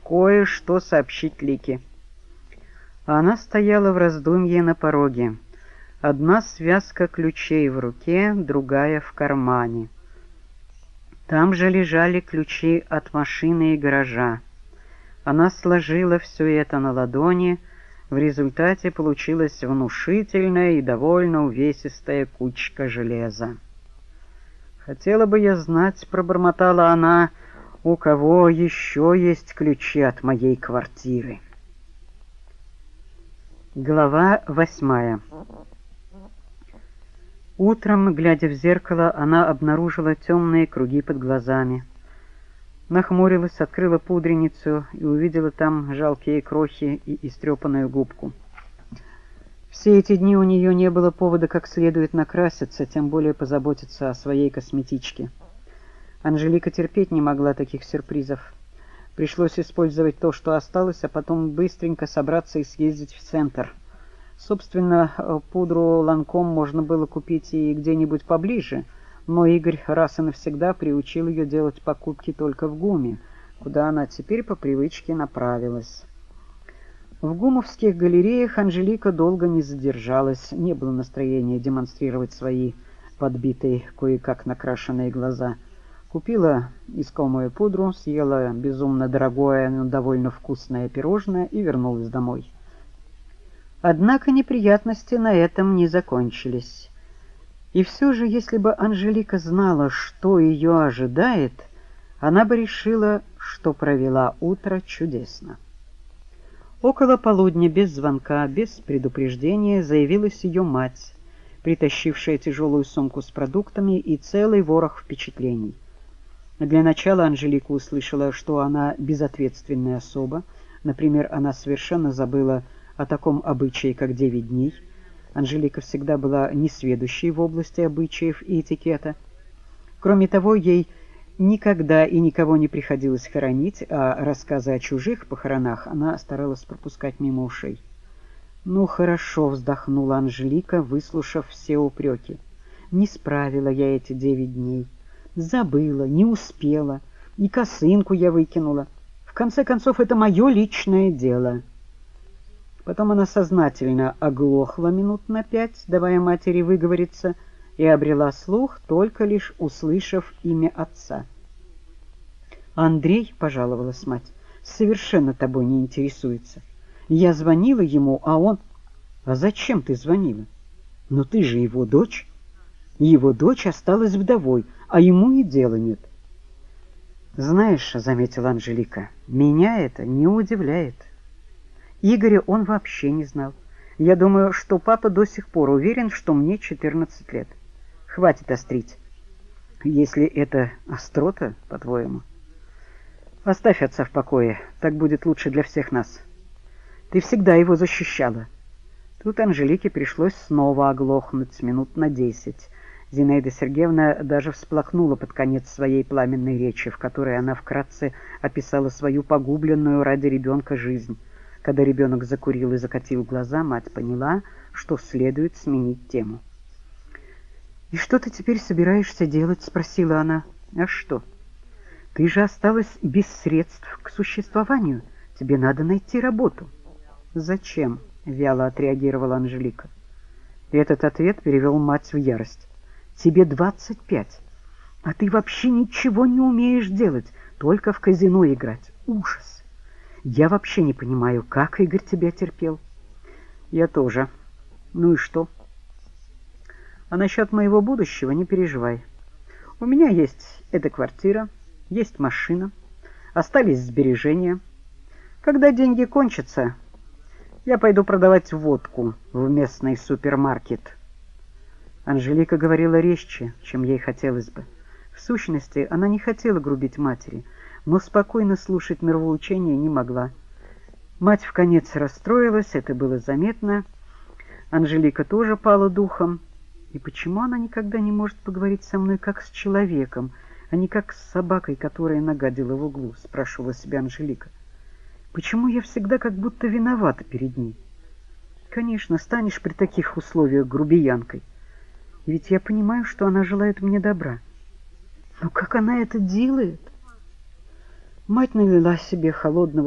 кое-что сообщить Лике». Она стояла в раздумье на пороге. Одна связка ключей в руке, другая в кармане. Там же лежали ключи от машины и гаража. Она сложила все это на ладони. В результате получилась внушительная и довольно увесистая кучка железа. «Хотела бы я знать, — пробормотала она, — у кого еще есть ключи от моей квартиры». Глава 8. Утром, глядя в зеркало, она обнаружила темные круги под глазами. Нахмурилась, открыла пудреницу и увидела там жалкие крохи и истрепанную губку. Все эти дни у нее не было повода как следует накраситься, тем более позаботиться о своей косметичке. Анжелика терпеть не могла таких сюрпризов. Пришлось использовать то, что осталось, а потом быстренько собраться и съездить в центр. Собственно, пудру Ланком можно было купить и где-нибудь поближе, но Игорь раз и навсегда приучил ее делать покупки только в ГУМе, куда она теперь по привычке направилась. В гумовских галереях Анжелика долго не задержалась, не было настроения демонстрировать свои подбитые, кое-как накрашенные глаза. Купила искомую пудру, съела безумно дорогое, но довольно вкусное пирожное и вернулась домой. Однако неприятности на этом не закончились. И все же, если бы Анжелика знала, что ее ожидает, она бы решила, что провела утро чудесно. Около полудня, без звонка, без предупреждения, заявилась ее мать, притащившая тяжелую сумку с продуктами и целый ворох впечатлений. Для начала Анжелика услышала, что она безответственная особа. Например, она совершенно забыла о таком обычае, как 9 дней. Анжелика всегда была несведущей в области обычаев и этикета. Кроме того, ей никогда и никого не приходилось хоронить, а рассказы о чужих похоронах она старалась пропускать мимо ушей. «Ну хорошо», — вздохнула Анжелика, выслушав все упреки. «Не справила я эти 9 дней. Забыла, не успела, и косынку я выкинула. В конце концов, это мое личное дело». Потом она сознательно оглохла минут на 5, давая матери выговориться, и обрела слух, только лишь услышав имя отца. «Андрей, — пожаловалась мать, — совершенно тобой не интересуется. Я звонила ему, а он...» «А зачем ты звонила? Но ты же его дочь. Его дочь осталась вдовой, а ему и дела нет». «Знаешь, — заметила Анжелика, — меня это не удивляет. Игоря он вообще не знал. Я думаю, что папа до сих пор уверен, что мне 14 лет. Хватит острить. Если это острота, по-твоему. Оставь отца в покое, так будет лучше для всех нас. Ты всегда его защищала». Тут Анжелике пришлось снова оглохнуть минут на 10. Зинаида Сергеевна даже всплакнула под конец своей пламенной речи, в которой она вкратце описала свою погубленную ради ребенка жизнь. Когда ребенок закурил и закатил глаза, мать поняла, что следует сменить тему. «И что ты теперь собираешься делать?» — спросила она. «А что? Ты же осталась без средств к существованию. Тебе надо найти работу». «Зачем?» — вяло отреагировала Анжелика. И этот ответ перевел мать в ярость. «Тебе 25, а ты вообще ничего не умеешь делать, только в казино играть. Ужас! Я вообще не понимаю, как Игорь тебя терпел». «Я тоже. Ну и что? А насчет моего будущего не переживай. У меня есть эта квартира, есть машина, остались сбережения. Когда деньги кончатся, я пойду продавать водку в местный супермаркет». Анжелика говорила резче, чем ей хотелось бы. В сущности, она не хотела грубить матери, но спокойно слушать нравоучения не могла. Мать вконец расстроилась, это было заметно. Анжелика тоже пала духом. И почему она никогда не может поговорить со мной как с человеком, а не как с собакой, которая нагадила в углу, спрашивала себя Анжелика. Почему я всегда как будто виновата перед ней? Конечно, станешь при таких условиях грубиянкой. И ведь я понимаю, что она желает мне добра. Но как она это делает? Мать налила себе холодного